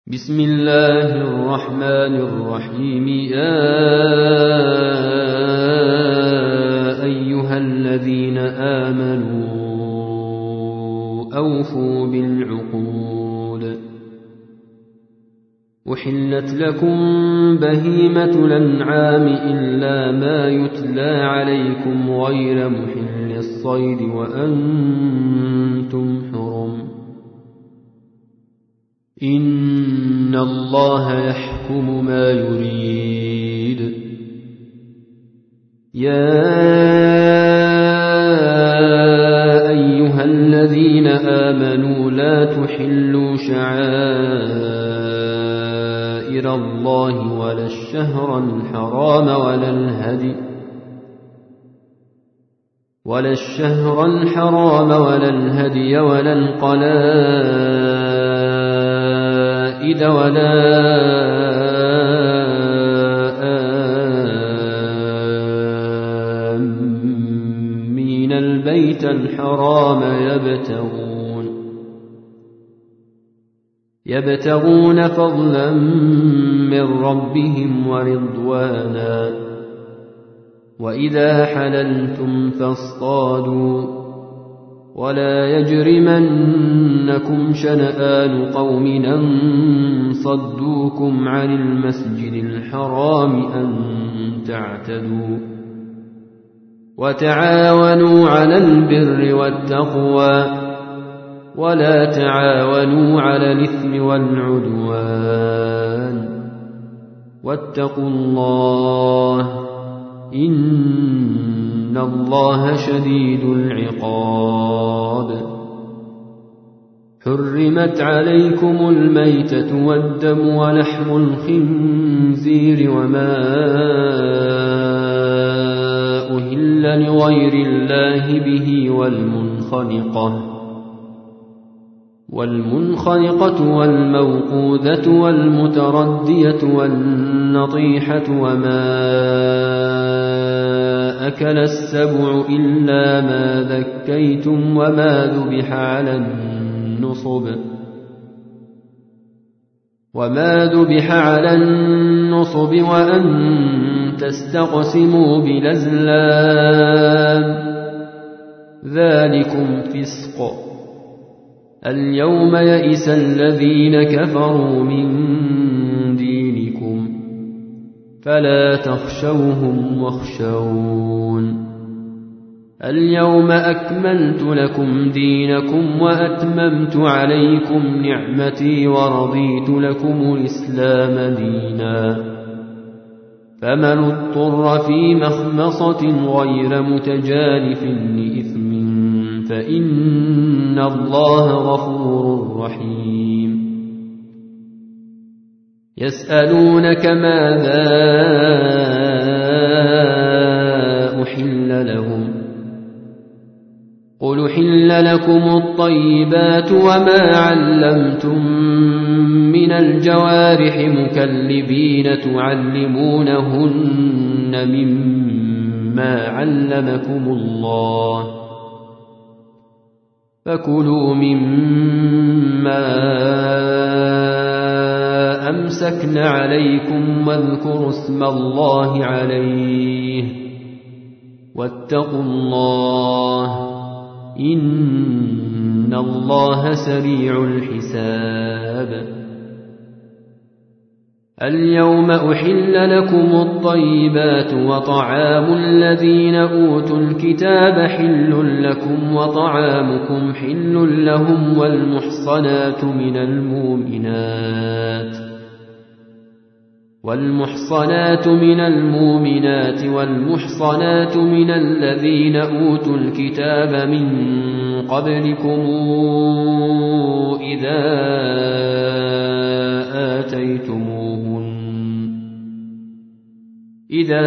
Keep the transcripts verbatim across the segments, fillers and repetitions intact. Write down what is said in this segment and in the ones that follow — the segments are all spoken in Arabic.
بسم الله الرحمن الرحيم. يا أيها الذين آمنوا أوفوا بالعقود. أحلت لكم بهيمة الأنعام إلا ما يتلى عليكم غير محل الصيد وأنتم حرم. إن الله يحكم ما يريد. يا أيها الذين آمنوا لا تحلوا شعائر الله ولا الشهر الحرام ولا الهدي ولا الشهر الحرام ولا الهدي ولا القلائد ولا آمين البيت الحرام يبتغون يبتغون فضلا من ربهم ورضوانا. وإذا حللتم فاصطادوا ولا يجرمنكم شنآن قوم أن صدوكم عن المسجد الحرام أن تعتدوا. وتعاونوا على البر والتقوى ولا تعاونوا على الإثم والعدوان. واتقوا الله إن الله شديد العقاب. حرمت عليكم الميتة والدم ولحم الخنزير وما أهل لغير الله به والمنخنقة والمنخنقة والموقوذة والمتردية والنطيحة وما أكل السبع إلا ما ذكيتم وما ذبح على النصب وما ذبح على النصب وأن تستقسموا بالأزلام ذلكم فسق. اليوم يئس الذين كفروا من دينكم فلا تخشوهم واخشون. اليوم أكملت لكم دينكم وأتممت عليكم نعمتي ورضيت لكم الإسلام دينا. فمن اضطر في مخمصة غير متجانف لإثم فإن الله غفور رحيم. يسألونك ماذا أحل لهم قل أحل لكم الطيبات وما علمتم من الجوارح مكلبين تعلمونهن مما علمكم الله فكلوا مما أمسكن عليكم واذكروا اسم الله عليه واتقوا الله إن الله سريع الحساب. اليوم أحل لكم الطيبات وطعام الذين أوتوا الكتاب حل لكم وطعامكم حل لهم والمحصنات من المؤمنات والمحصنات من المؤمنات والمحصنات من الذين أوتوا الكتاب من قبلكم إذا آتيتموهن إذا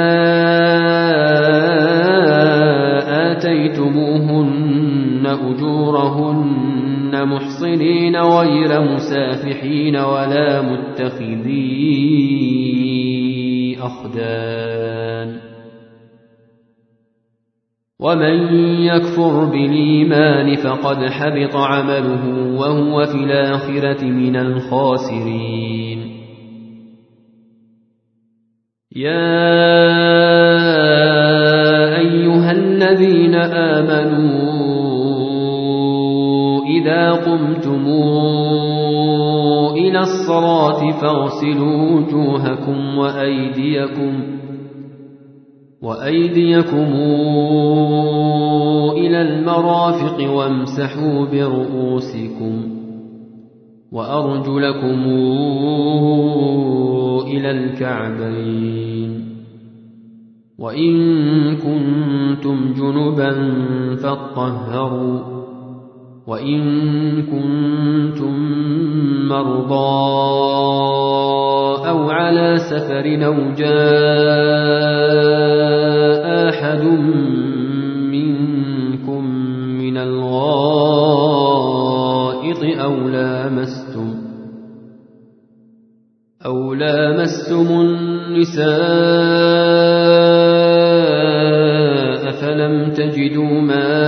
آتيتموهن أجورهن محصنين غير مسافحين ولا متخذي أخدان. ومن يكفر بالإيمان فقد حبط عمله وهو في الآخرة من الخاسرين. يا أيها الذين آمنوا إذا قمتم إلى الصلاة فاغسلوا وجوهكم وأيديكم وأيديكم إلى المرافق وامسحوا برؤوسكم وأرجلكم إلى الكعبين وإن كنتم جنبا فاطهروا وإن كنتم مرضى أو على سفر أو جاء أحد منكم من الغائط أو لامستم أو لامستم النساء فلم تجدوا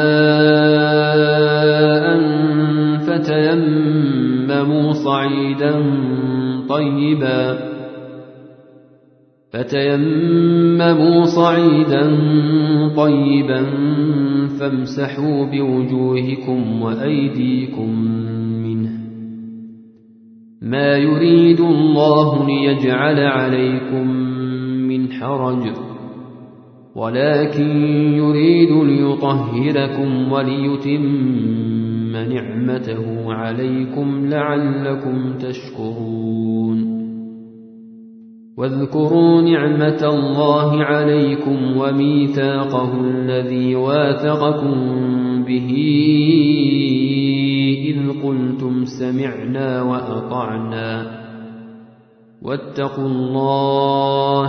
ماء فتيمموا صعيدا طيبا فتيمموا صعيدا طيبا فامسحوا بوجوهكم وأيديكم منه ما يريد الله ليجعل عليكم من حرج ولكن يريد ليطهركم وليتم نعمته عليكم لعلكم تشكرون. واذكروا نعمة الله عليكم وميثاقه الذي واثقكم به إذ قلتم سمعنا وأطعنا واتقوا الله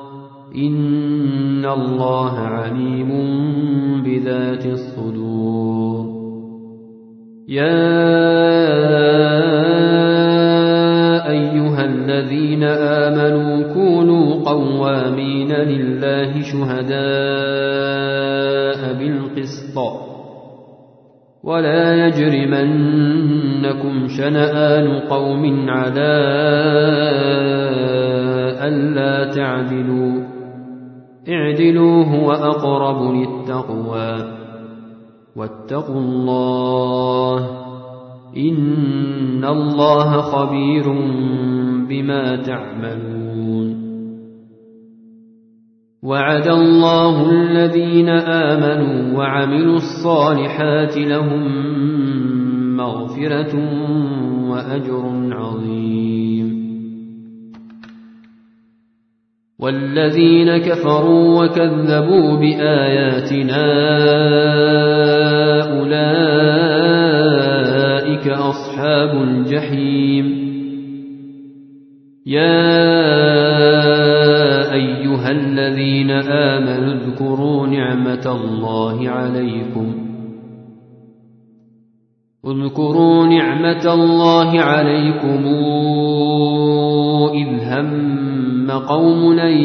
إن الله عليم بذات الصدور. يا أيها الذين آمنوا كونوا قوامين لله شهداء بالقسط ولا يجرمنكم شنآن قوم على ألا تعدلوا اعدلوا هو أقرب للتقوى واتقوا الله إن الله خبير بما تعملون. وعد الله الذين آمنوا وعملوا الصالحات لهم مغفرة وأجر عظيم. والذين كفروا وكذبوا بآياتنا أولئك أصحاب الجحيم. يا أيها الذين آمنوا اذكروا نعمة الله عليكم اذكروا نعمة الله عليكم إذ هم قوم أن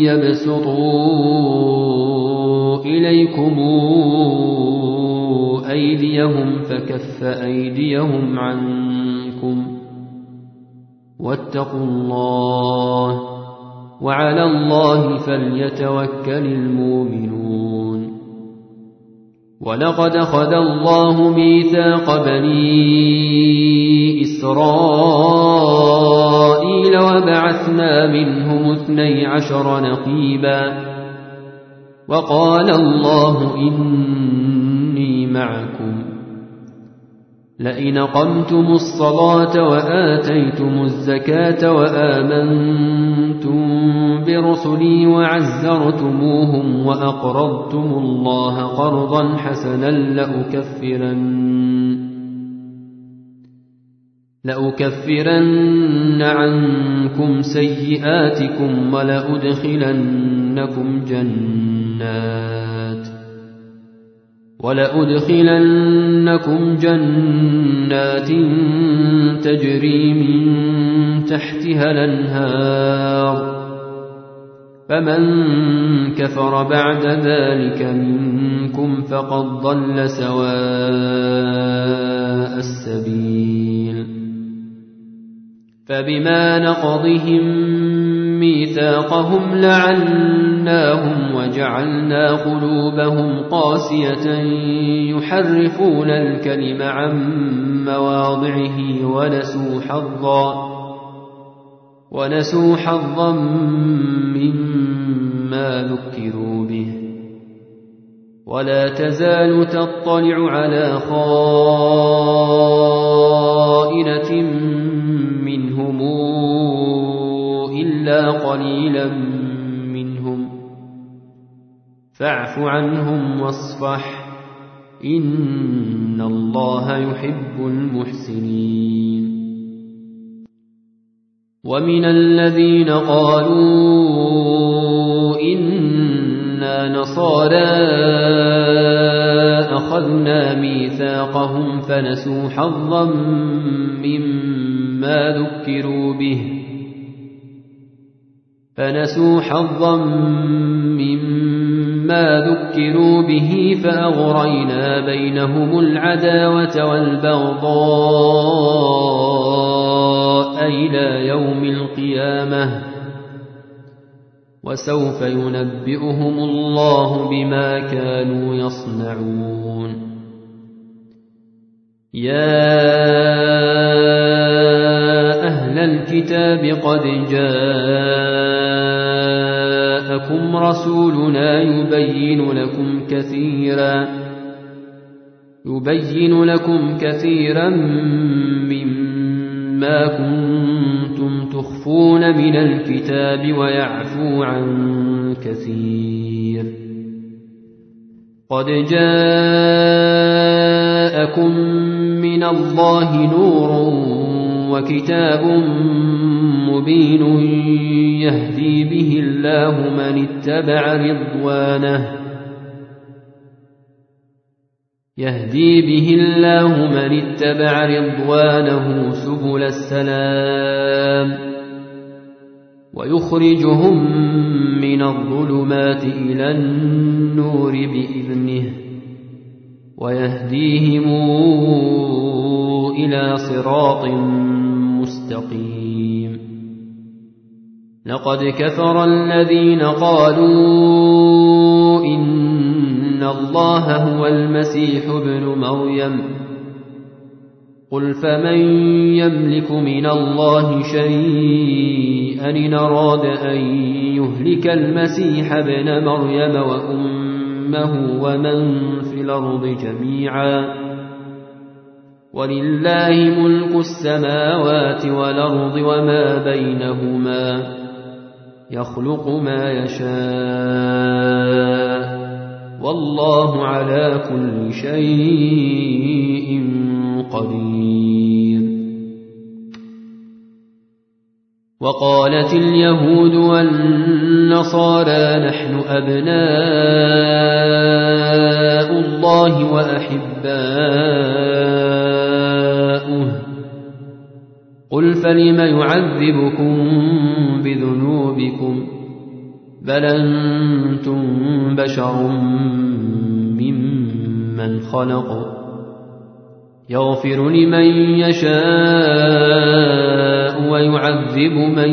يبسطوا إليكم أيديهم فكف أيديهم عنكم واتقوا الله وعلى الله فليتوكل المؤمنون. ولقد أخذ الله ميثاق بني إسرائيل وبعثنا منهم اثني عشر نقيبا وقال الله إني معكم لئن أقمتم الصلاة وآتيتم الزكاة وآمنتم برسلي وعزرتموهم وأقرضتم الله قرضا حسنا لأكفرن, لأكفرن عنكم سيئاتكم ولأدخلنكم جنات ولأدخلنكم جنات تجري من تحتها الأنهار فمن كفر بعد ذلك منكم منكم فقد ضل سواء السبيل. فبما نقضهم ميثاقهم لعناهم وجعلنا قلوبهم قاسية يحرفون الكلم عن مواضعه ونسوا حظا ونسوا حظا مما ذكروا به. ولا تزال تطلع على خائنة منهم إلا قليلا منهم فاعف عنهم واصفح إن الله يحب المحسنين. ومن الذين قالوا إنا نصارى أخذنا ميثاقهم فنسوا حظا مما ذكروا به فنسوا حظا مما ذكروا به فأغرينا بينهم العداوة والبغضاء إلى يوم القيامة وسوف ينبئهم الله بما كانوا يصنعون. يا أهل الكتاب قد جاءكم رسولنا يبين لكم كثيرا يبين لكم كثيرا مما كنتم تخفون من الكتاب ويعفو عن كثير. قد جاءكم من الله نور وكتاب مبين يهدي به الله من اتبع رضوانه يهدي به الله من اتبع رضوانه سبل السلام ويخرجهم من الظلمات إلى النور بإذنه ويهديهم إلى صراط مستقيم. لقد كفر الذين قالوا إن الله هو المسيح ابن مريم قل فمن يملك من الله شيئا إن أراد أن يهلك المسيح ابن مريم وأمه ومن في الأرض جميعا ولله ملك السماوات والأرض وما بينهما يخلق ما يشاء والله على كل شيء قدير. وقالت اليهود والنصارى نحن أبناء الله وأحباؤه قل فلم يعذبكم بذنوبكم بل أنتم بشر ممن خلق يغفر لمن يشاء ويعذب من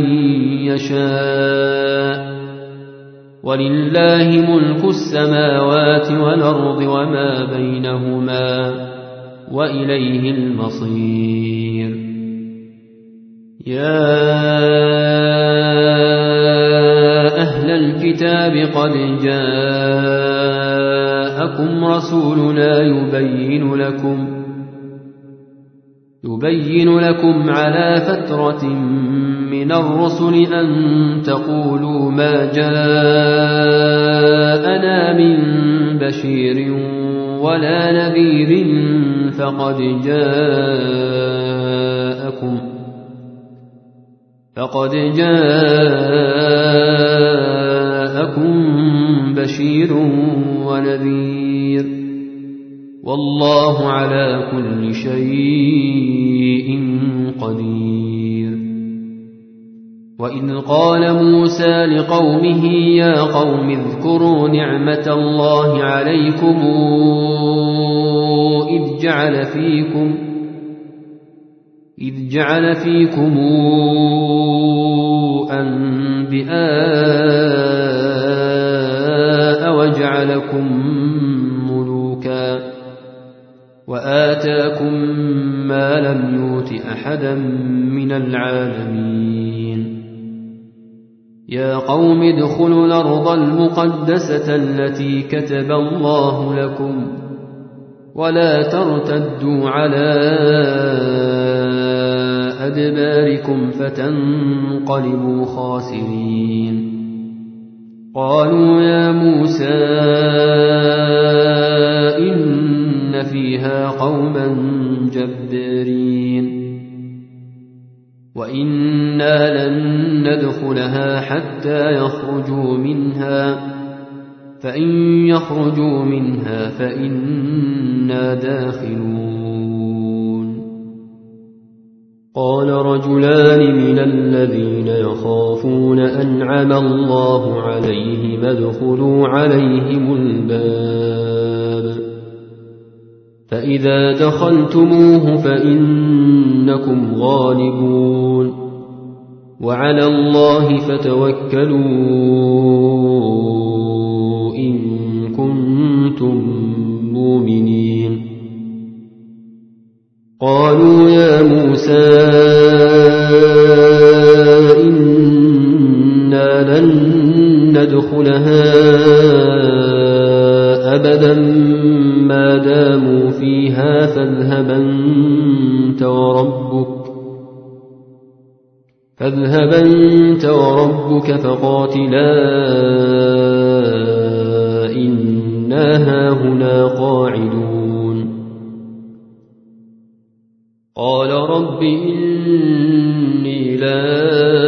يشاء ولله ملك السماوات والأرض وما بينهما وإليه المصير. يا أهل الكتاب قد جاءكم رسولنا يبين لكم يبين لكم على فترة من الرسل أن تقولوا ما جاءنا من بشير ولا نذير فقد جاءكم فقد جاءكم بشير ونذير والله على كل شيء قدير. وإذ قال موسى لقومه يا قوم اذكروا نعمة الله عليكم إذ جعل فيكم إذ جعل فيكم أنبياء وجعلكم ملوكا وآتاكم ما لم يؤت أحدا من العالمين يا قوم ادخلوا الأرض المقدسة التي كتب الله لكم ولا ترتدوا على أدباركم فتنقلبوا خاسرين قالوا يا موسى إن فيها قوما جبارين وإنا لن ندخلها حتى يخرجوا منها فإن يخرجوا منها فإنا داخلون قال رجلان من الذين يخافون أنعم الله عليهم ادخلوا عليهم الباب فإذا دخلتموه فإنكم غالبون وعلى الله فتوكلوا إن كنتم مؤمنين قالوا يا موسى إنا لن ندخلها أبدا ما داموا فيها فاذهب أنت وربك فاذهب أنت وربك فقاتلا إنا هاهنا قاعدون قال رب إني لا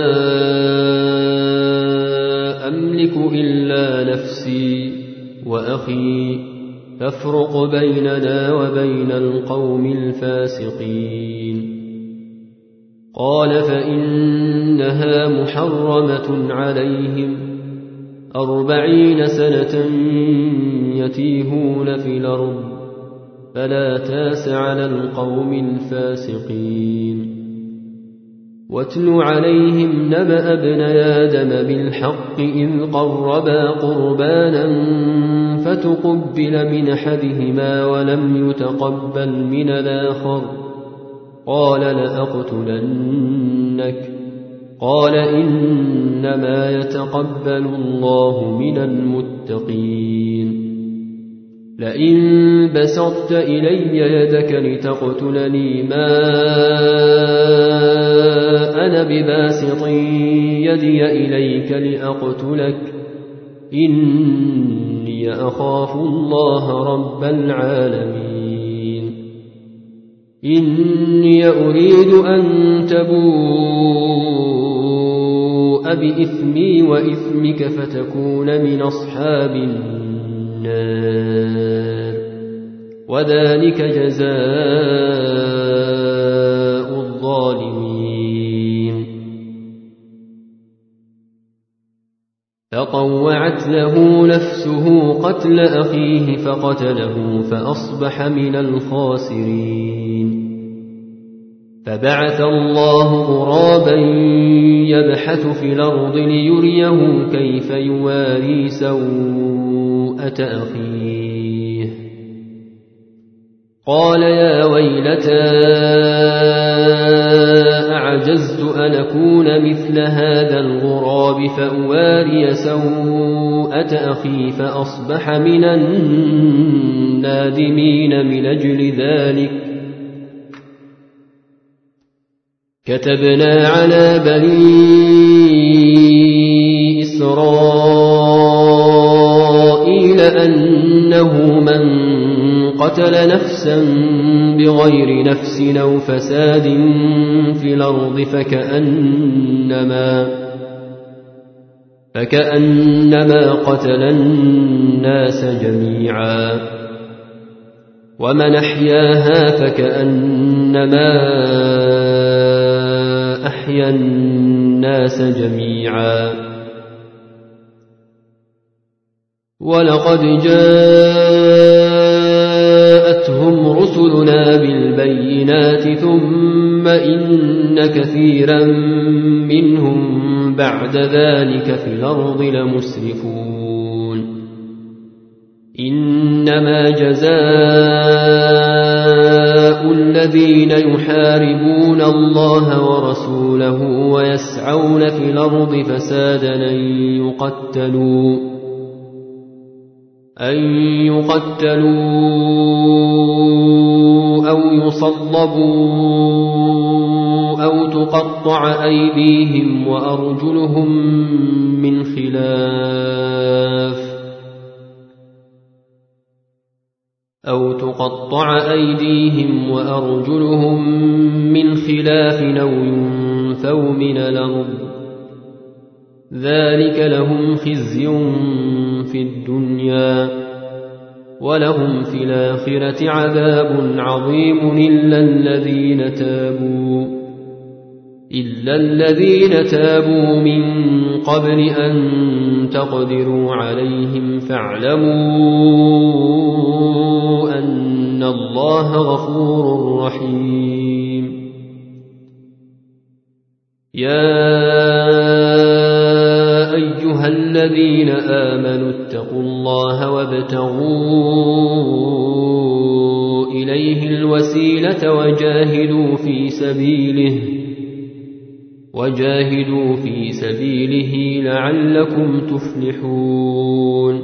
أملك إلا نفسي وأخي فافرق بيننا وبين القوم الفاسقين قال فإنها محرمة عليهم أربعين سنة يتيهون في الأرض فلا تاس على القوم الفاسقين واتل عليهم نبأ ابن آدم بالحق إذ قربا قربانا فتقبل من أحدهما ولم يتقبل من الآخر قال لأقتلنك قال إنما يتقبل الله من المتقين لئن بسطت إلي يدك لتقتلني ما أنا بباسط يدي إليك لأقتلك إني أخاف الله رب العالمين إني أريد أن تبوء بإثمي وإثمك فتكون من أصحاب النار وذلك جزاء الظالمين فطوعت له نفسه قتل أخيه فقتله فأصبح من الخاسرين فبعث الله غرابا يبحث في الأرض ليريه كيف يواري سوءة أخيه قال يا ويلتى أعجزت أن أكون مثل هذا الغراب فأواري سوءة أخي فأصبح من النادمين من أجل ذلك كتبنا على بني إسرائيل أنه من قتل نفسا بغير نفس أو فساد في الأرض فكأنما فكأنما قتل الناس جميعا ومن أحياها فكأنما يحيى الناس جميعا. ولقد جاءتهم رسلنا بالبينات ثم إن كثيرا منهم بعد ذلك في الأرض لمسرفون. إنما جزاء الذين يحاربون الله ورسوله ويسعون في الأرض فسادا أن يقتلوا أن يقتلوا أو يصلبوا أو تقطع أيديهم وأرجلهم من خلاف أو تقطع أيديهم وأرجلهم من خلاف أو ينفوا من الأرض ذلك لهم خزي في الدنيا ولهم في الآخرة عذاب عظيم إلا الذين تابوا إلا الذين تابوا من قبل أن تقدروا عليهم فاعلموا أن الله غفور رحيم. يا أيها الذين آمنوا اتقوا الله وابتغوا إليه الوسيلة وجاهدوا في سبيله وجاهدوا في سبيله لعلكم تفلحون.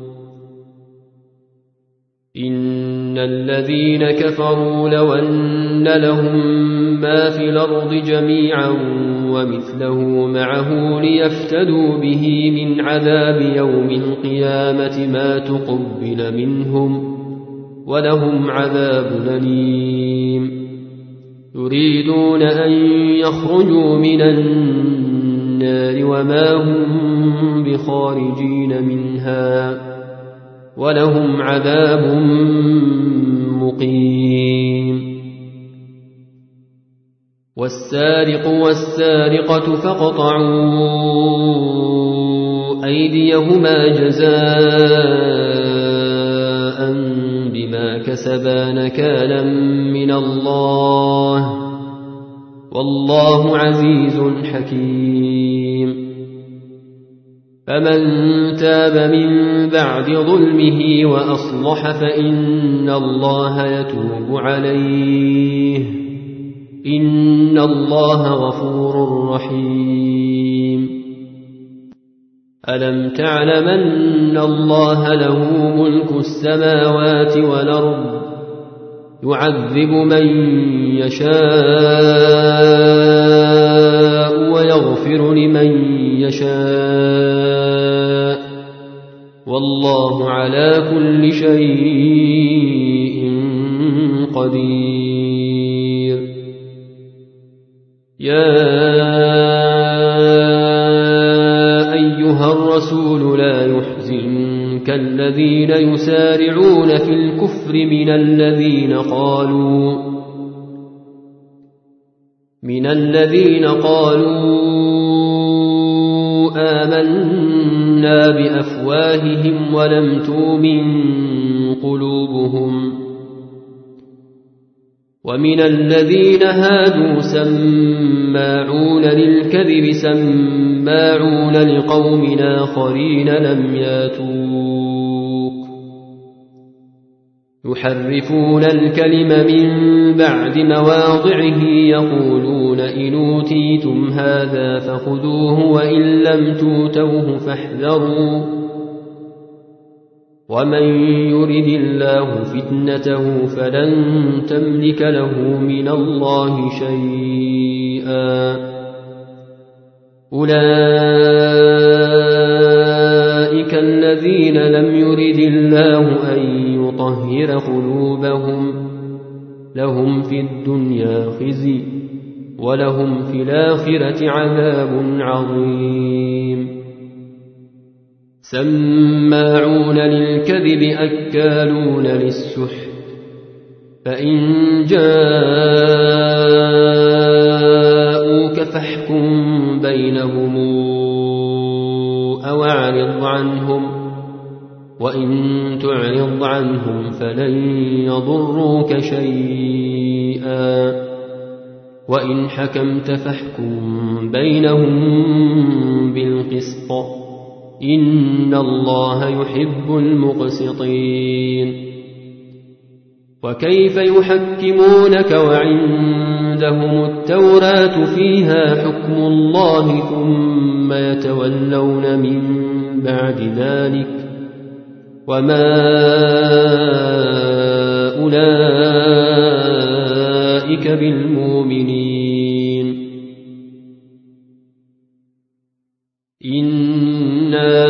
إن الذين كفروا لو أن لهم ما في الأرض جميعا ومثله معه ليفتدوا به من عذاب يوم القيامة ما تقبل منهم ولهم عذاب أليم. يريدون أن يخرجوا من النار وما هم بخارجين منها ولهم عذاب مقيم. والسارق والسارقة فاقطعوا أيديهما جزاء بما كسبا نكالا من الله والله عزيز حكيم. فمن تاب من بعد ظلمه وأصلح فإن الله يتوب عليه إن الله غفور رحيم. ألم تعلم أن الله له ملك السماوات والأرض يعذب من يشاء ويغفر لمن يشاء والله على كل شيء قدير. يا أيها الرسول لا يحزنك الذين يسارعون في الكفر من الذين قالوا من الذين قالوا آمنا بأفواههم ولم تؤمن قلوبهم ومن الذين هادوا سماعون للكذب سماعون لقوم آخرين لم ياتوك يحرفون الكلم من بعد مواضعه يقولون إن أوتيتم هذا فخذوه وإن لم توتوه فاحذروا ومن يرد الله فتنته فلن تملك له من الله شيئا. أولئك الذين لم يرد الله أن يطهر قلوبهم لهم في الدنيا خزي ولهم في الآخرة عذاب عظيم. سماعون للكذب أكالون للسحت فإن جاءوك فاحكم بينهم أو أعرض عنهم، وإن تعرض عنهم فلن يضروك شيئا، وإن حكمت فاحكم بينهم بالقسط، إن الله يحب المقسطين. وكيف يحكمونك وعندهم التوراة فيها حكم الله ثم يتولون من بعد ذلك، وما أولئك بالمؤمنين. إنا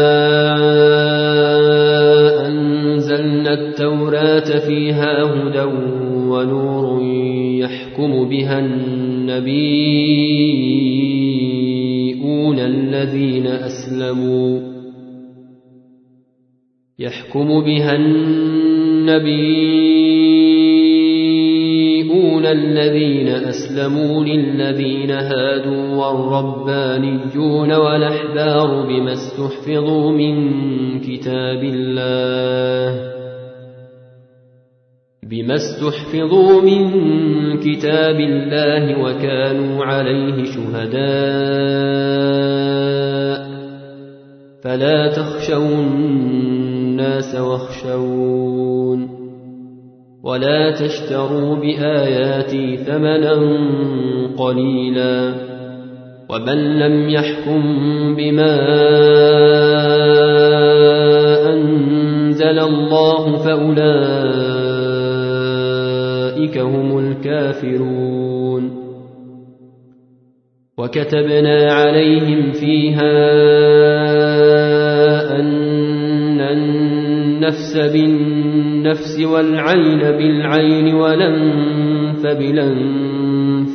أنزلنا التوراة فيها هدى ونور يحكم بها النبيون الذين أسلموا يحكم بها النبيون الذين أسلموا للذين هادوا والربانيون والأحبار بما استحفظوا من كتاب الله بما استحفظوا من كتاب الله وكانوا عليه شهداء، فلا تخشوا الناس واخشون، ولا تشتروا بآياتي ثمنا قليلا، ومن لم يحكم بما أنزل الله فأولئك هم الكافرون. وكتبنا عليهم فيها أن النفس بالنفس والعين بالعين والأنف بالأنف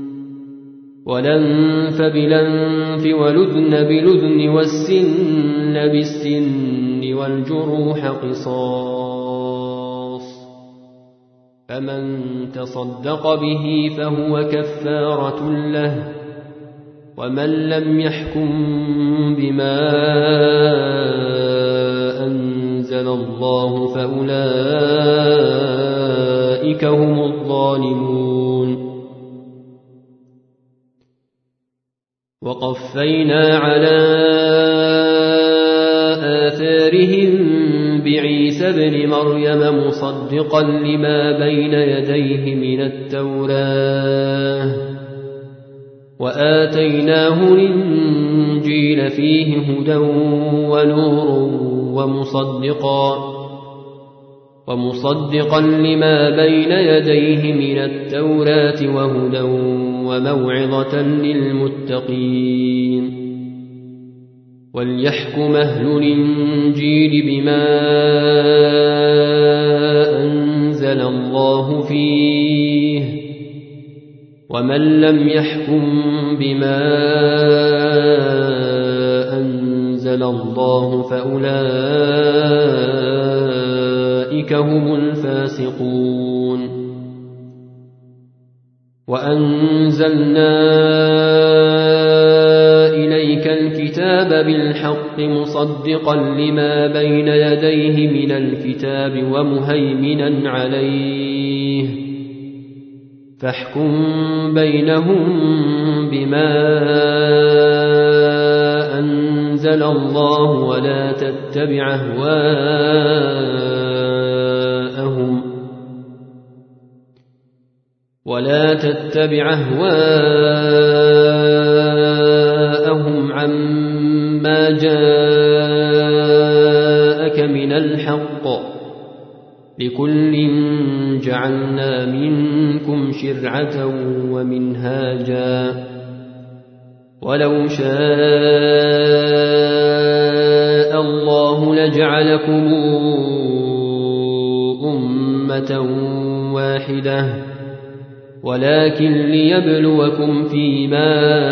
والأنف بالأنف والأذن بالأذن والسن بالسن والجروح قصاص، فمن تصدق به فهو كفارة له، ومن لم يحكم بما أنزل الله فأولئك هم الظالمون. وقفينا على آثارهم بعيسى ابن مريم مصدقا لما بين يديه من التوراة، وآتيناه الإنجيل فيه هدى ونور ومصدقا ومصدقا لما بين يديه من التوراة وهدى وموعظة للمتقين. وليحكم أهل الإنجيل بما أنزل الله فيه، ومن لم يحكم بما أنزل الله فأولئك هم الفاسقون. وأنزلنا إليك الكتاب بالحق مصدقا لما بين يديه من الكتاب ومهيمنا عليه، فاحكم بينهم بما أنزل الله ولا تتبع أهواءهم ولا تتبع أهواءهم عما جاءك من الحق، لكل جعلنا منكم شرعة ومنهاجا، ولو شاء الله لجعلكم أمة واحدة، ولكن ليبلوكم فيما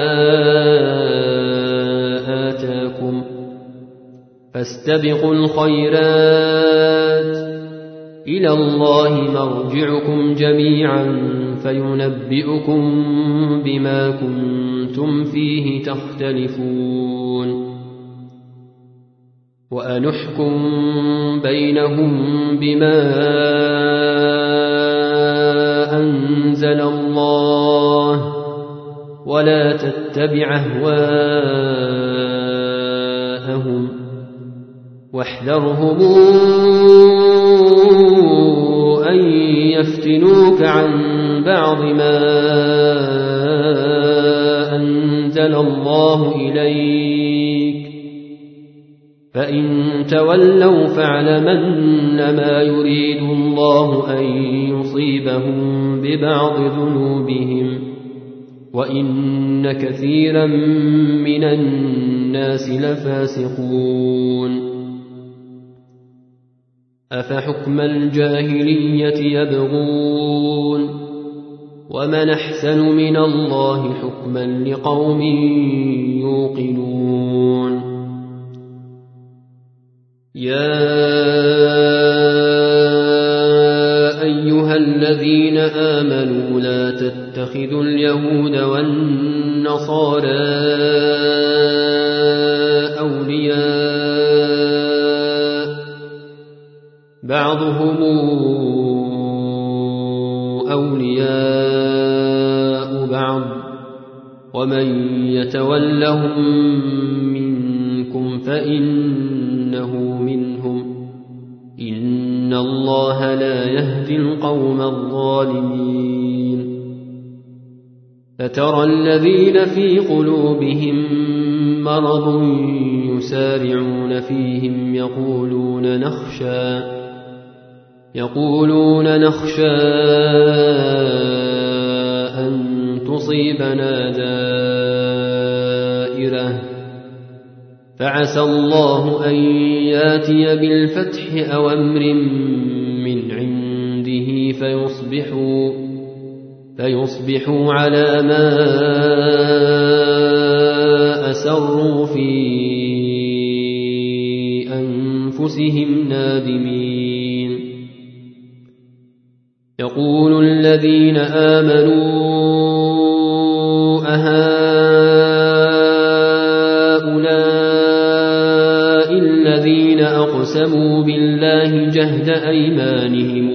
آتاكم، فاستبقوا الخيرات، إلى الله مرجعكم جميعا فينبئكم بما كنتم كنتم فيه تختلفون وأنحكم بينهم بما أنزل الله ولا تتبع أهواءهم واحذرهم أن يفتنوك عن بعض ما أنزل الله إليك فإن تولوا فاعلمن ما يريد الله أن يصيبهم ببعض ذنوبهم وإن كثيرا من الناس لفاسقون أفحكم الجاهلية يبغون ومن أحسن من الله حكما لقوم يوقنون يا أيها الذين آمنوا لا تتخذوا اليهود والنصارى أولياء بعضهم أولياء بعض ومن يتولهم منكم فإنه منهم إن الله لا يهدي القوم الظالمين فترى الذين في قلوبهم مرض يسارعون فيهم يقولون نخشى يقولون نخشى أن تصيبنا دائرة فعسى الله أن ياتي بالفتح أو أمر من عنده فيصبحوا, فيصبحوا على ما أسروا في أنفسهم نادمين يقول الذين آمنوا أهؤلاء الذين أقسموا بالله جهد أيمانهم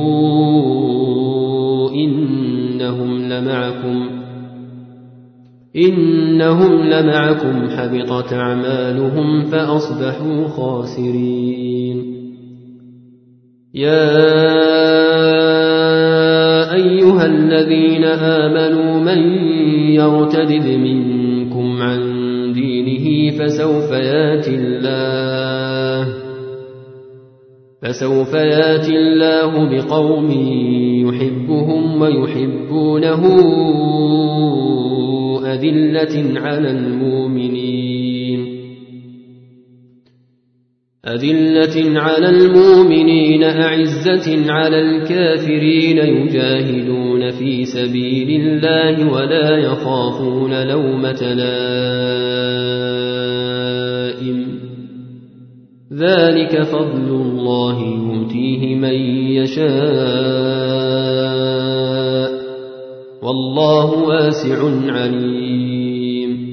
إنهم لمعكم إنهم لمعكم حبطت أعمالهم فأصبحوا خاسرين يا أيها الذين آمنوا من يرتد منكم عن دينه فسوف ياتي الله فسوف ياتي الله بقوم يحبهم ويحبونه أذلة على المؤمنين أذلة على المؤمنين أعزة على الكافرين يجاهدون في سبيل الله ولا يخافون لومة لائم ذلك فضل الله يؤتيه من يشاء والله واسع عليم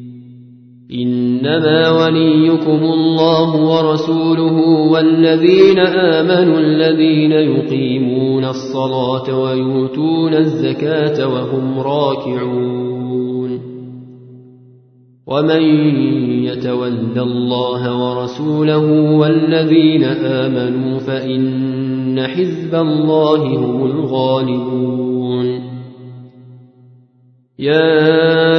إنما وليكم الله ورسوله والذين آمنوا الذين يقيمون الصلاة ويؤتون الزكاة وهم راكعون ومن يتول الله ورسوله والذين آمنوا فإن حزب الله هم الغالبون يا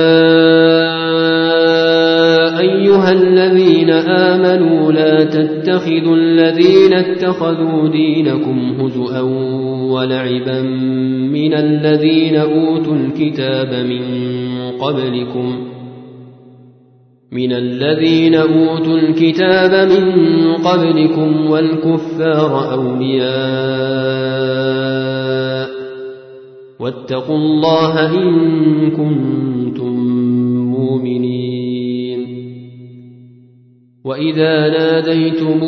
أيها الذين آمنوا لا تتخذوا الذين اتخذوا دينكم هزؤا ولعبا من الذين أوتوا الكتاب من قبلكم من الذين أوتوا الكتاب من قبلكم والكفار أولياء واتقوا الله إن كنتم مؤمنين وإذا ناديتم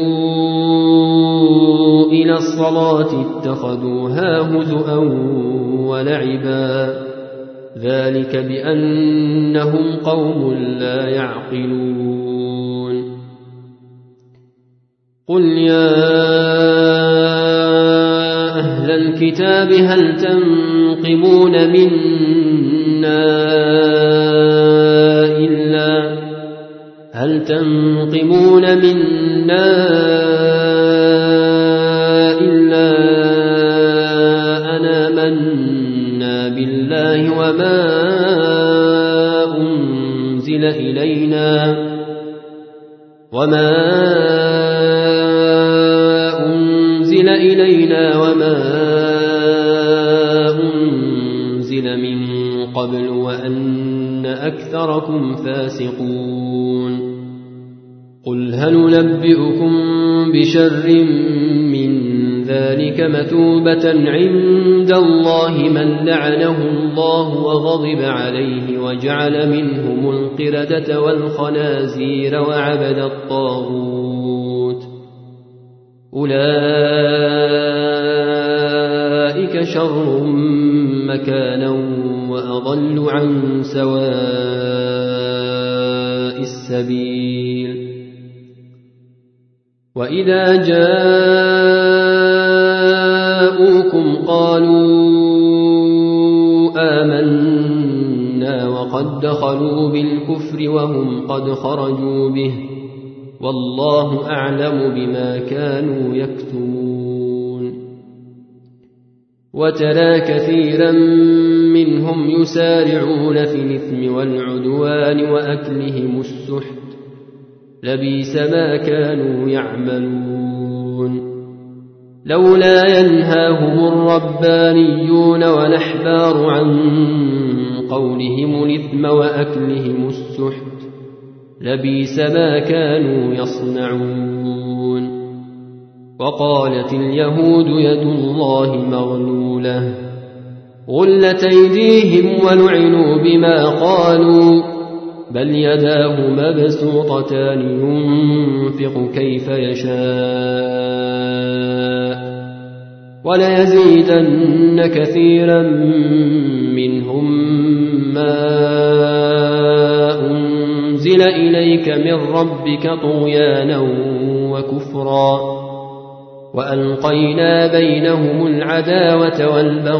إلى الصلاة اتخذوها هزؤا ولعبا ذلك بأنهم قوم لا يعقلون قل يا أهل الكتاب هل تنقمون منا إلا هل تنقمون منا إلا أن آمنا بالله وما أنزل إلينا وما أنزل إلينا وما أنزل من قبل وأن أكثركم فاسقون قل هل ننبئكم بشر من ذلك مثوبة عند الله من لعنه الله وغضب عليه وجعل منهم القردة والخنازير وعبد الطاغوت أولئك شر مكانا وأضل عن سواء السبيل وإذا جاءوكم قالوا آمنا وقد دخلوا بالكفر وهم قد خرجوا به والله أعلم بما كانوا يكتمون وترى كثيرا منهم يسارعون في الإثم والعدوان وأكلهم السحت لبئس ما كانوا يعملون لولا ينهاهم الربانيون والأحبار عن قولهم الإثم وأكلهم السحت لبئس ما كانوا يصنعون وقالت اليهود يد الله مغلولة غلت أيديهم ولعنوا بما قالوا بل يداه مبسوطتان ينفق كيف يشاء وليزيدن كثيرا منهم ما أنزل إليك من ربك طغيانا وكفرا وألقينا بينهم العداوة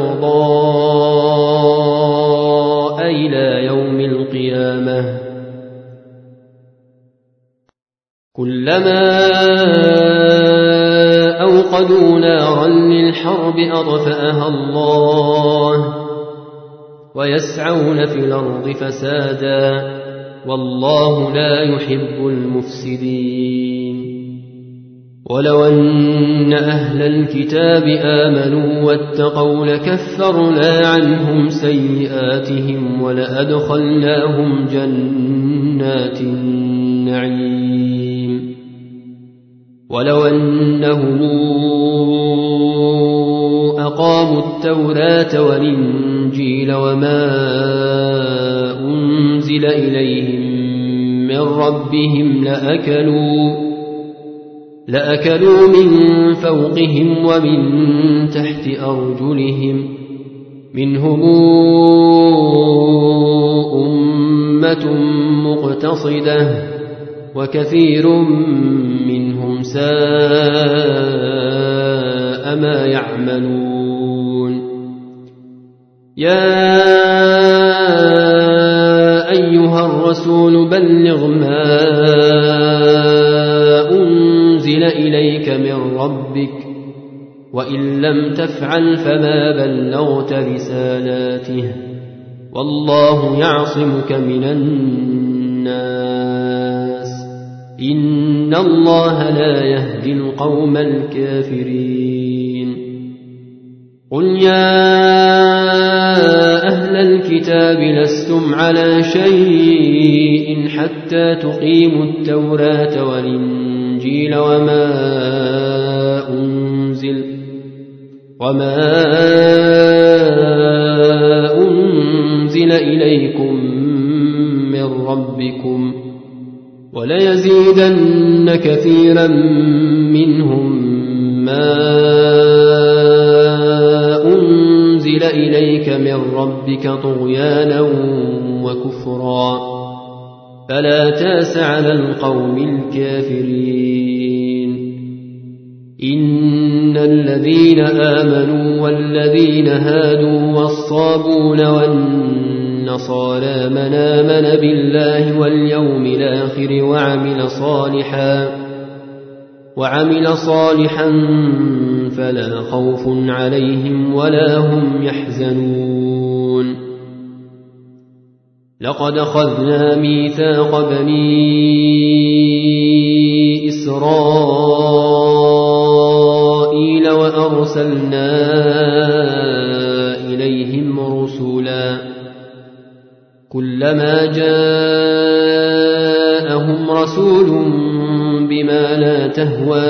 والبغضاء إلى يوم القيامة كلما أوقدوا نارا للحرب أطفأها الله ويسعون في الأرض فسادا والله لا يحب المفسدين ولو أن أهل الكتاب آمنوا واتقوا لكفرنا عنهم سيئاتهم ولأدخلناهم جنات النعيم ولو أنهم أقاموا التوراة والإنجيل وما أنزل إليهم من ربهم لأكلوا لأكلوا من فوقهم ومن تحت أرجلهم منهم أمة مقتصدة وكثير منهم ساء ما يعملون يا أيها الرسول بلغ ما أنزل إليك من ربك وإن لم تفعل فما بلغت رسالاته والله يعصمك من الناس إن الله لا يهدي القوم الكافرين قل يا أهل الكتاب لستم على شيء حتى تقيموا التوراة والإنجيل وما أنزل وما أنزل إليكم من ربكم وليزيدن كثيرا منهم ما أنزل أنزل إليك من ربك طغيانا وكفرا فلا تاس على القوم الكافرين إن الذين آمنوا والذين هادوا والصابون والنصارى من آمن بالله واليوم الآخر وعمل صالحا وعمل صالحا فلا خوف عليهم ولا هم يحزنون لقد أخذنا ميثاق بني إسرائيل وأرسلنا إليهم رسلا كلما جاءهم رسول بما لا تهوى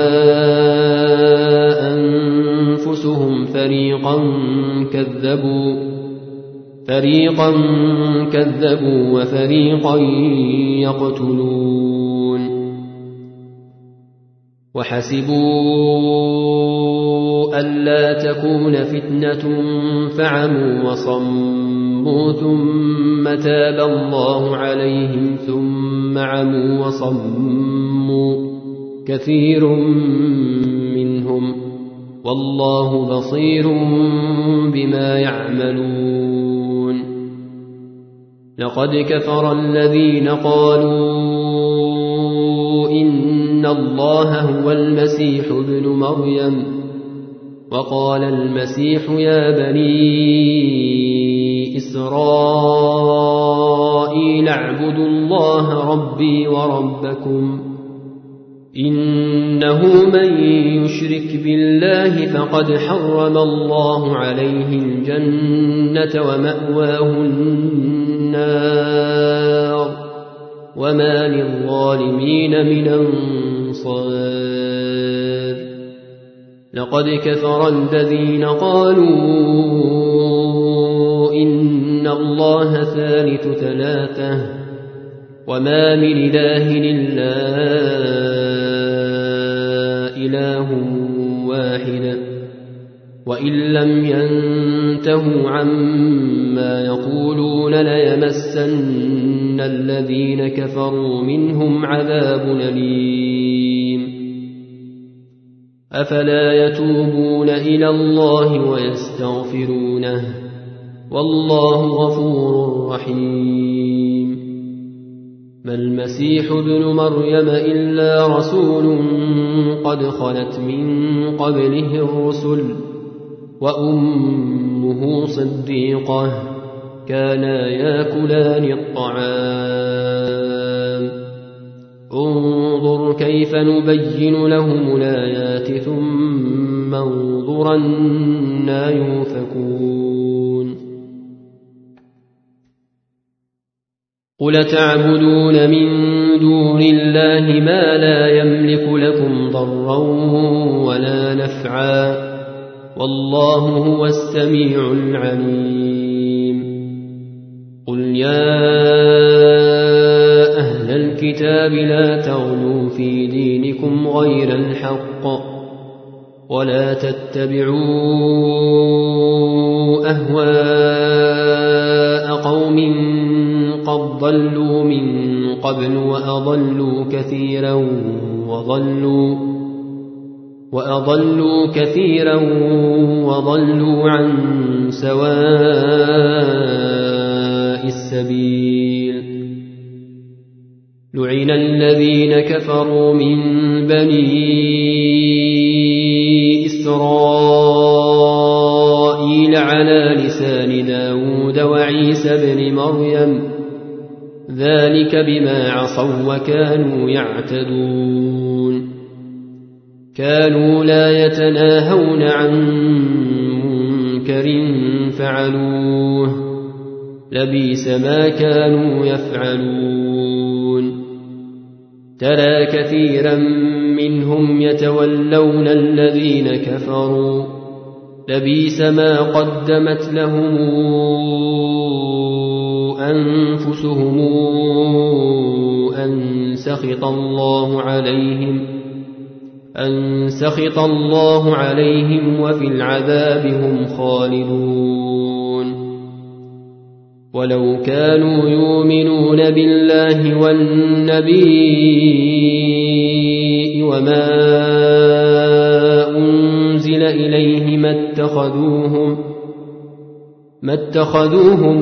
أنفسهم فريقا كذبوا فريقا كذبوا وفريقا يقتلون وحسبوا ألا تكون فتنة فعموا وصموا ثم تاب الله عليهم ثم عموا وصموا كثير منهم والله بصير بما يعملون لقد كفر الذين قالوا إن الله هو المسيح ابن مريم وقال المسيح يا بني إسرائيل اعبدوا الله ربي وربكم إنه من يشرك بالله فقد حرم الله عليه الجنة ومأواه النار وما للظالمين من أنصار لقد كفر الذين قالوا إن الله ثالث ثلاثة وما من إله إلا إله واحد وإن لم ينتهوا عما يقولون ليمسن الذين كفروا منهم عذاب أليم أفلا يتوبون إلى الله ويستغفرونه والله غفور رحيم ما المسيح ابن مريم إلا رسول قد خلت من قبله الرسل وأمه صديقة كانا ياكلان الطعام انظر كيف نبين لهم الآيات ثم انظر أنى يؤفكون قل تعبدون من دون الله ما لا يملك لكم ضرا ولا نفعا والله هو السميع العليم قل يا أهل الكتاب لا تغلوا في دينكم غير الحق ولا تتبعوا أهواء قوم قد ضلوا من قبل وأضلوا كثيرا وضلوا وأضلوا كثيرا وضلوا عن سواء السبيل لعن الذين كفروا من بني إسرائيل على لسان داود وعيسى بن مريم ذلك بما عصوا وكانوا يعتدون كانوا لا يتناهون عن منكر فعلوه لبئس ما كانوا يفعلون ترى كثيرا منهم يتولون الذين كفروا لبئس ما قدمت لهم أنفسهم أن سخط الله عليهم أن سخط الله عليهم وفي العذاب هم خالدون. ولو كانوا يؤمنون بالله والنبي وما أنزل إليه ما اتخذوهم ما اتخذوهم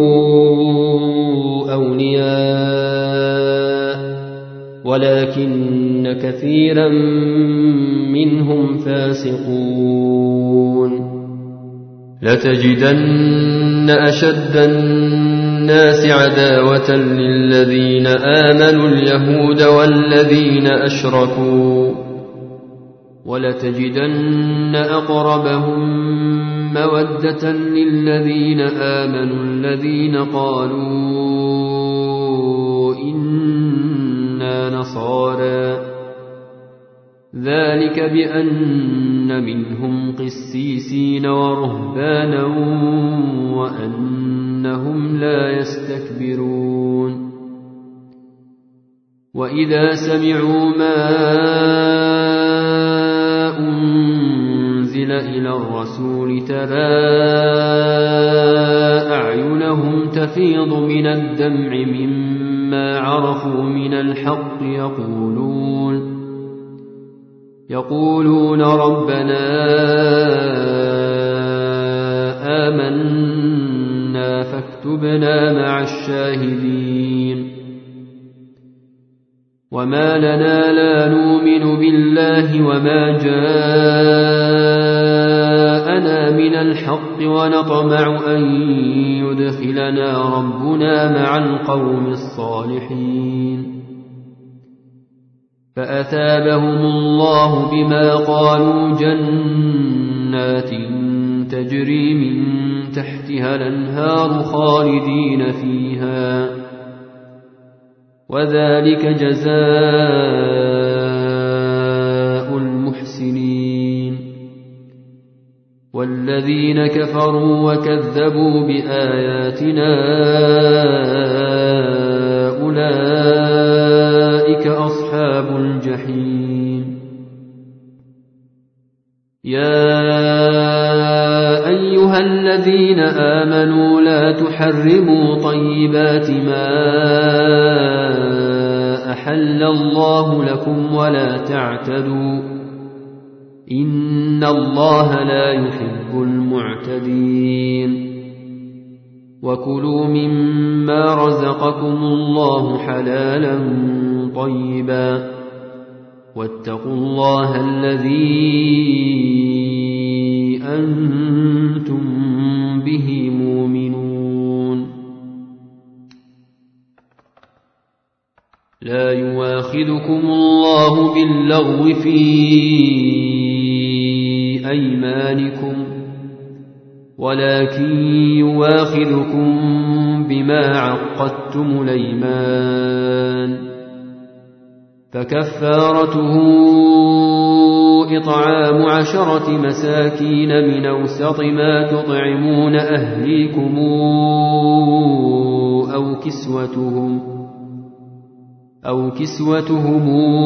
أولياء ولكن كثيرا منهم فاسقون. لتجدن أشد الناس عداوة للذين آمنوا اليهود والذين أشركوا ولتجدن أقربهم مودة للذين آمنوا الذين قالوا إنا نصارى ذلك بأن منهم قسيسين ورهبانا وأنهم لا يستكبرون. وإذا سمعوا ما أنزل إلى الرسول ترى أعينهم تفيض من الدمع مما عرفوا من الحق يقولون يقولون ربنا آمنا فاكتبنا مع الشاهدين. وما لنا لا نؤمن بالله وما جاءنا من الحق ونطمع أن يدخلنا ربنا مع القوم الصالحين. فأثابهم الله بما قالوا جنات تجري من تحتها الأنهار خالدين فيها وذلك جزاء المحسنين. والذين كفروا وكذبوا بآياتنا أولئك أصحاب الجحيم. يا أيها الذين آمنوا لا تحرموا طيبات ما أحل الله لكم ولا تعتدوا إن الله لا يحب المعتدين. وكلوا مما رزقكم الله حلالا طيبا واتقوا الله الذي أنتم به مؤمنون. لا يواخذكم الله باللغو في أيمانكم ولكن يواخذكم بما عقدتم الأيمان. فكفارته إطعام عشرة مساكين من أوسط ما تطعمون أهليكم أو كسوتهم أو كسوتهم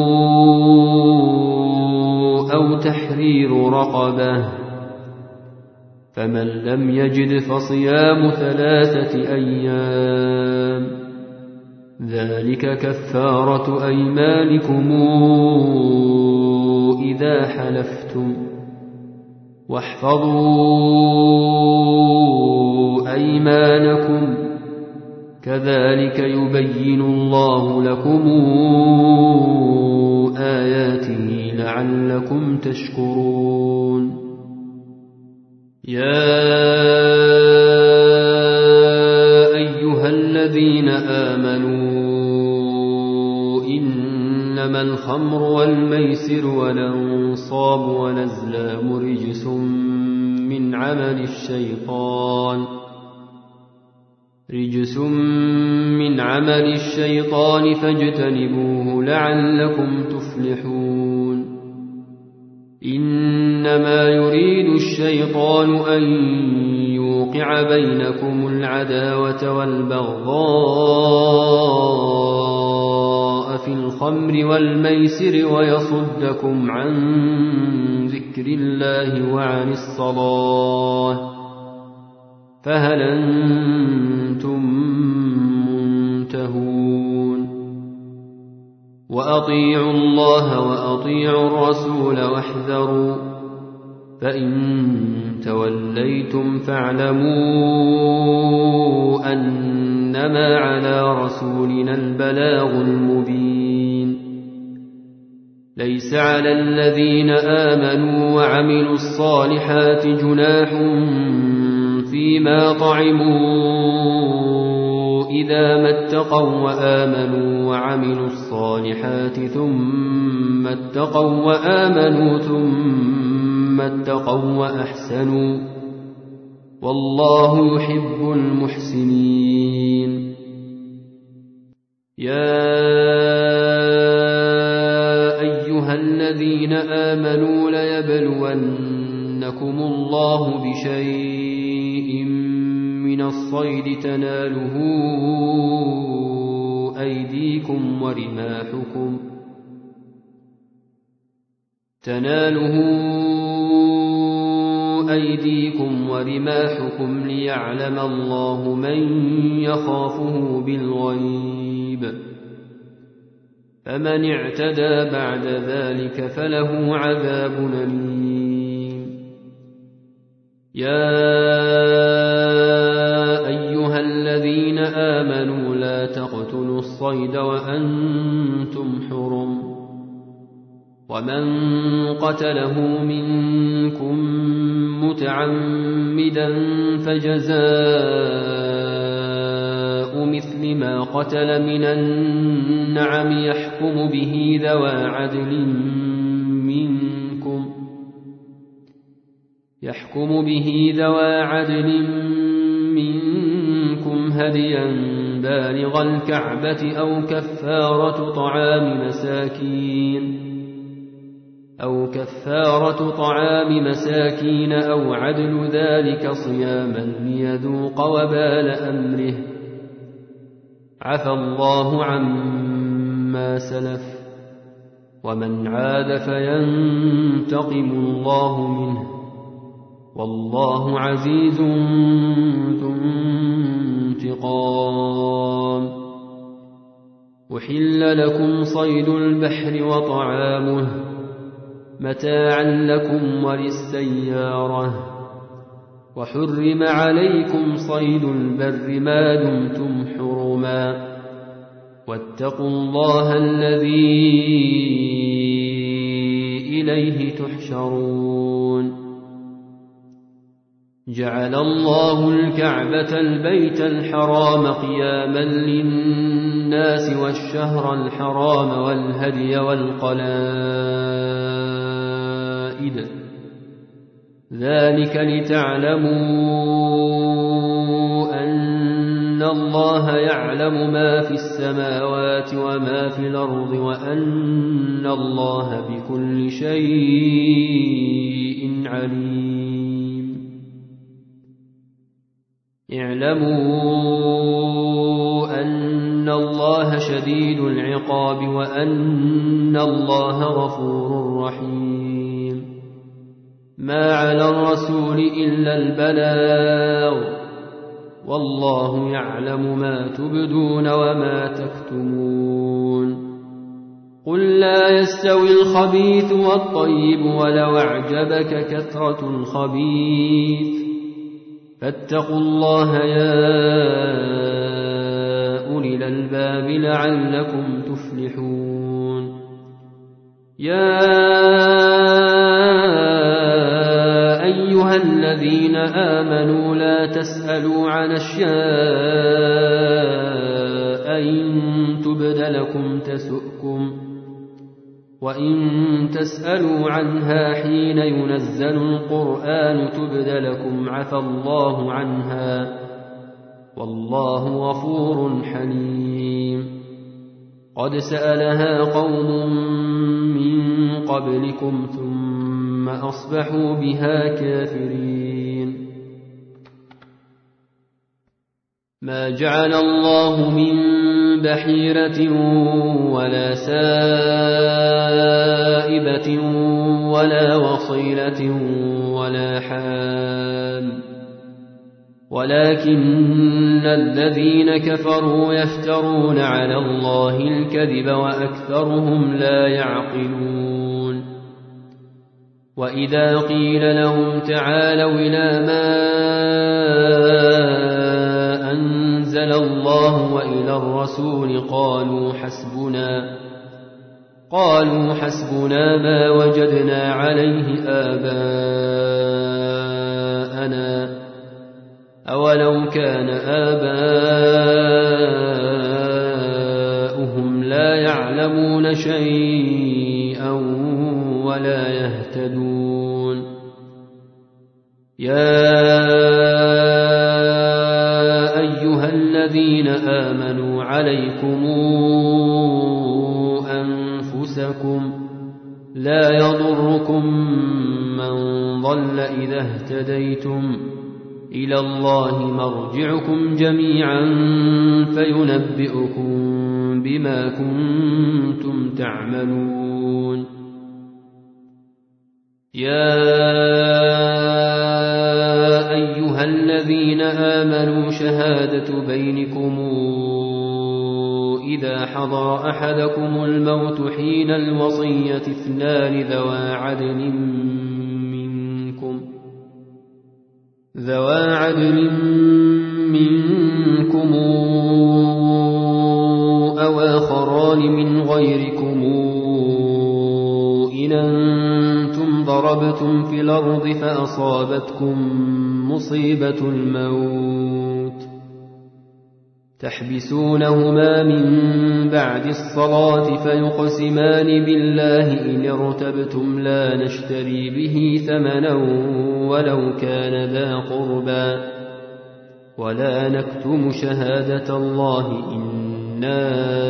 أو تحرير رقبة. فمن لم يجد فصيام ثلاثة أيام ذلك كفارة أيمانكم إذا حلفتم. واحفظوا أيمانكم كذلك يبين الله لكم آياته لعلكم تشكرون. يا أيها الذين آمنوا إنما الخمر والميسر والأنصاب والأزلام رجس من عمل الشيطان رجس من عمل الشيطان فاجتنبوه لعلكم تفلحون. إنما يريد الشيطان أن يوقع بينكم العداوة والبغضاء في الخمر الخمر والميسر ويصدكم عن ذكر الله وعن الصلاة فهل أنتم منتهون وأطيعوا الله وأطيعوا الرسول واحذروا فإن توليتم فاعلموا أنما على رسولنا البلاغ المبين ليس على الذين آمنوا وعملوا الصالحات جناح فيما طعموا إذا ما اتقوا وآمنوا وعملوا الصالحات ثم اتقوا وآمنوا ثم اتقوا وأحسنوا والله يحب المحسنين يا أيها الذين آمنوا ليبلونكم الله بشيء من الصيد تناله أيديكم ورماحكم تناله أيديكم ورماحكم ليعلم الله من يخافه بالغيب فمن اعتدى بعد ذلك فله عذاب أليم يا أيها الذين آمنوا لا تقتلوا الصيد وأنتم حرم ومن قتله منكم متعمدا فجزاء مثل ما قتل من النعم يحكم به ذوى عدل منكم يحكم به ذوى عدل منكم هديا بالغ الكعبة أو كفارة طعام مساكين أو كفارة طعام مساكين أو عدل ذلك صياما ليذوق وبال أمره عفى الله عما سلف ومن عاد فينتقم الله منه والله عزيز ذو انتقام أحل لكم صيد البحر وطعامه متاعا لكم وللسيارة وحرم عليكم صيد البر ما دمتم حرما واتقوا الله الذي إليه تحشرون جعل الله الكعبة البيت الحرام قياما للناس والشهر الحرام والهدي والقلائد ذلك لتعلموا أن الله يعلم ما في السماوات وما في الأرض وأن الله بكل شيء عليم اعلموا أن الله شديد العقاب وأن الله غفور رحيم ما على الرسول إلا البلاغ والله يعلم ما تبدون وما تكتمون قل لا يستوي الخبيث والطيب ولو أعجبك كثرة الخبيث فاتقوا الله يا أولي الألباب لعلكم تفلحون يا أيها الذين آمنوا لا تسألوا عن أشياء إن تبد لكم تسؤكم وإن تسألوا عنها حين ينزل القرآن تبد لكم عفى الله عنها والله غفور حليم قد سألها قوم من قبلكم ثم أصبحوا بها كافرين ما جعل الله من بحيرة ولا سائبة ولا وصيلة ولا حام ولكن الذين كفروا يفترون على الله الكذب وأكثرهم لا يعقلون وإذا قيل لهم تعالوا إلى ما أنزل الله وإلى الرسول قالوا حسبنا قالوا حسبنا ما وجدنا عليه آباءنا أولو كان آباؤهم لا يعلمون شيئا ولا يهتدون يا أيها الذين آمنوا عليكم أنفسكم لا يضركم من ضل إذا اهتديتم إلى الله مرجعكم جميعا فينبئكم بما كنتم تعملون يا أيها الذين آمنوا شهادة بينكم إذا حضر أحدكم الموت حين الوصية اثنان ذوى عدل منكم ذوى عدل منكم أو آخران من غيركم إن أنتم ضربتم في الأرض فأصابتكم مصيبة الموت تحبسونهما من بعد الصلاة فيقسمان بالله إن ارتبتم لا نشتري به ثمنا ولو كان ذا قربى ولا نكتم شهادة الله إنا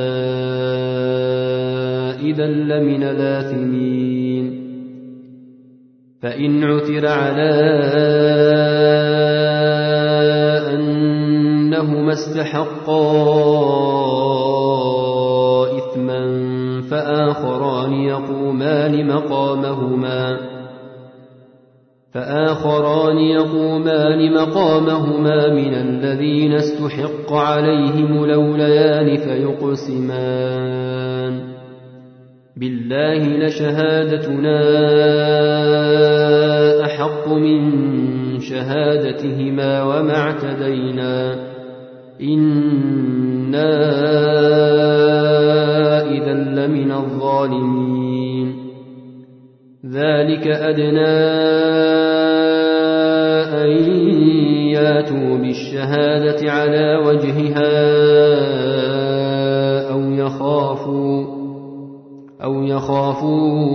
إذا لمن الآثمين فإن عثر على أنهما استحقا إثما فآخران يقومان مقامهما فآخران يقومان مقامهما من الذين استحق عليهم الأوليان فيقسمان بالله لشهادتنا أحق من شهادتهما وما اعتدينا إنا إذا لمن الظالمين ذلك أدنى أن ياتوا بالشهادة على وجهها أو يخافوا أو يخافوا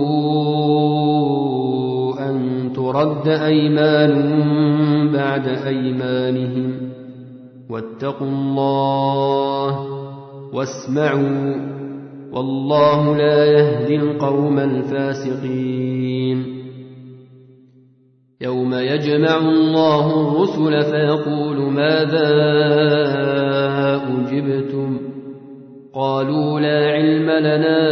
أن ترد أيمان بعد أيمانهم واتقوا الله واسمعوا والله لا يهدي القوم الفاسقين يوم يجمع الله الرسل فيقول ماذا أجبتم قالوا لا علم لنا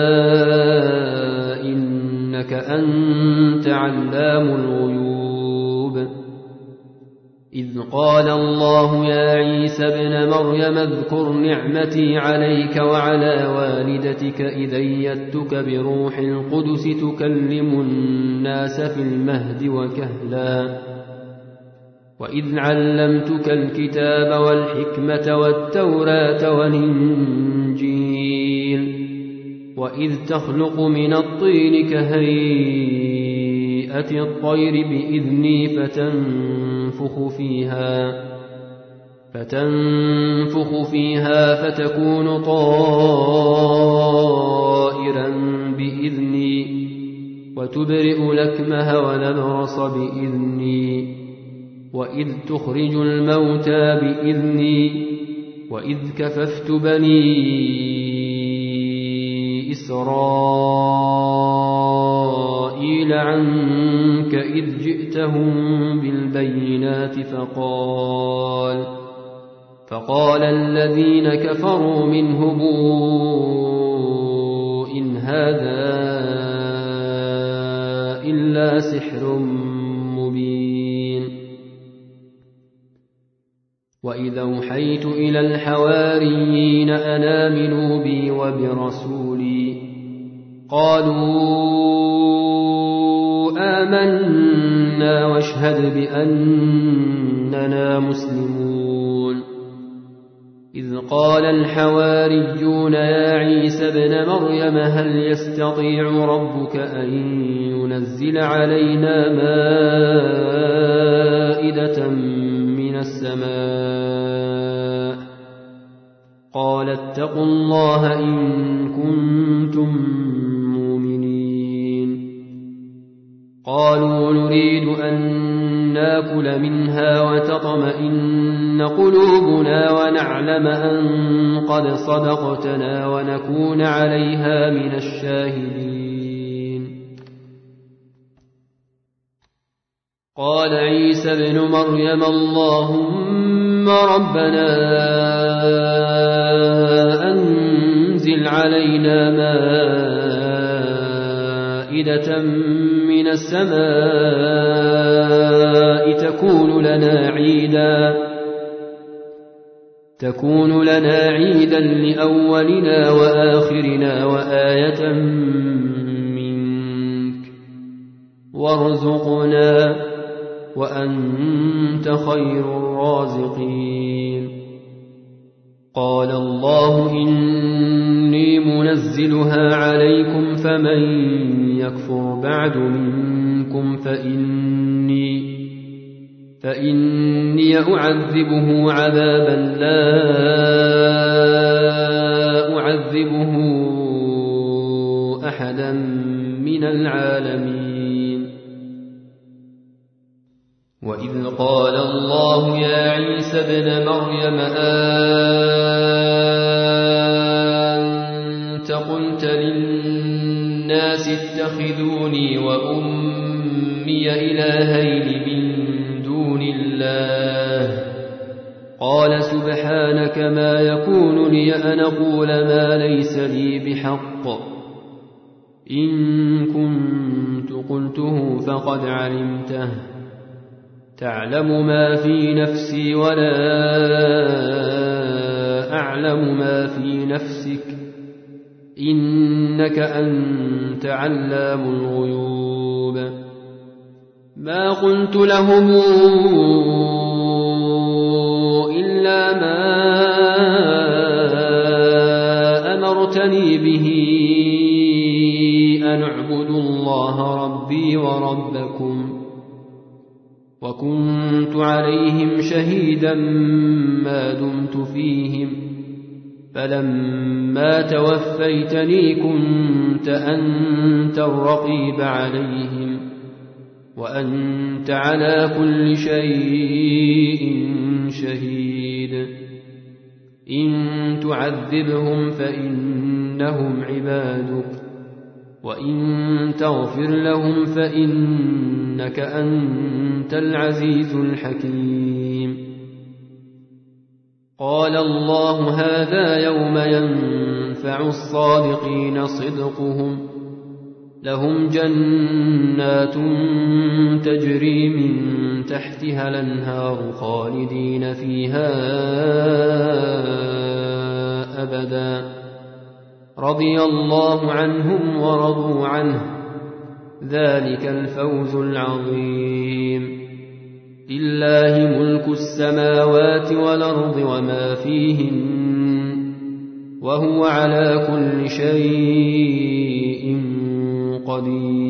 إنك أنت علام الغيوب إذ قال الله يا عيسى ابن مريم اذكر نعمتي عليك وعلى والدتك إذ أيدتك بروح القدس تكلم الناس في المهد وكهلا وإذ علمتك الكتاب والحكمة والتوراة والإنجيل وإذ تخلق من الطين كهيئة الطير بإذني فتنفخ فيها فتنفخ فيها فتكون طائرا بإذني وتبرئ الأكمه والأبرص بإذني وإذ تخرج الموتى بإذني وإذ كففت بني إسرائيل عنك إذ جئتهم بالبينات فقال فقال الذين كفروا منهم إن هذا إلا سحر مبين. وإذا أوحيت إلى الحواريين أن آمنوا بي وبرسولي قالوا آمنا واشهد بأننا مسلمون. إذ قال الحواريون يا عيسى ابن مريم هل يستطيع ربك أن ينزل علينا مائدة من السماء؟ قال اتقوا الله إن كنتم مؤمنين. قالوا نريد أن ناكل منها وتطمئن قلوبنا ونعلم أن قد صدقتنا ونكون عليها من الشاهدين. قال عيسى ابن مريم اللهم ربنا أنزل علينا مائدة من السماء تكون لنا عيدا تكون لنا عيدا لأولنا وآخرنا وآية منك وارزقنا وأنت خير الرازقين. قال الله إني منزلها عليكم فمن يكفر بعد منكم فإني فإني أعذبه عذابا لا أعذبه أحدا من العالمين. وإذ قال الله يا عيسى ابن مريم أنت قلت للناس اتخذوني وأمي إلهين من دون الله قال سبحانك ما يكون لي أن أقول ما ليس لي بحق إن كنت قلته فقد علمته تعلم ما في نفسي ولا أعلم ما في نفسك إنك أنت علام الغيوب. ما قلت لهم إلا ما أمرتني به أن اعبدوا الله ربي وربكم وكنت عليهم شهيدا ما دمت فيهم فلما توفيتني كنت أنت الرقيب عليهم وأنت على كل شيء شهيد. إن تعذبهم فإنهم عبادك وإن تغفر لهم فإنك أنت العزيز الحكيم. قال الله هذا يوم ينفع الصادقين صدقهم لهم جنات تجري من تحتها الأنهار خالدين فيها أبدا رضي الله عنهم ورضوا عنه ذلك الفوز العظيم. لله ملك السماوات والأرض وما فيهن وهو على كل شيء قدير.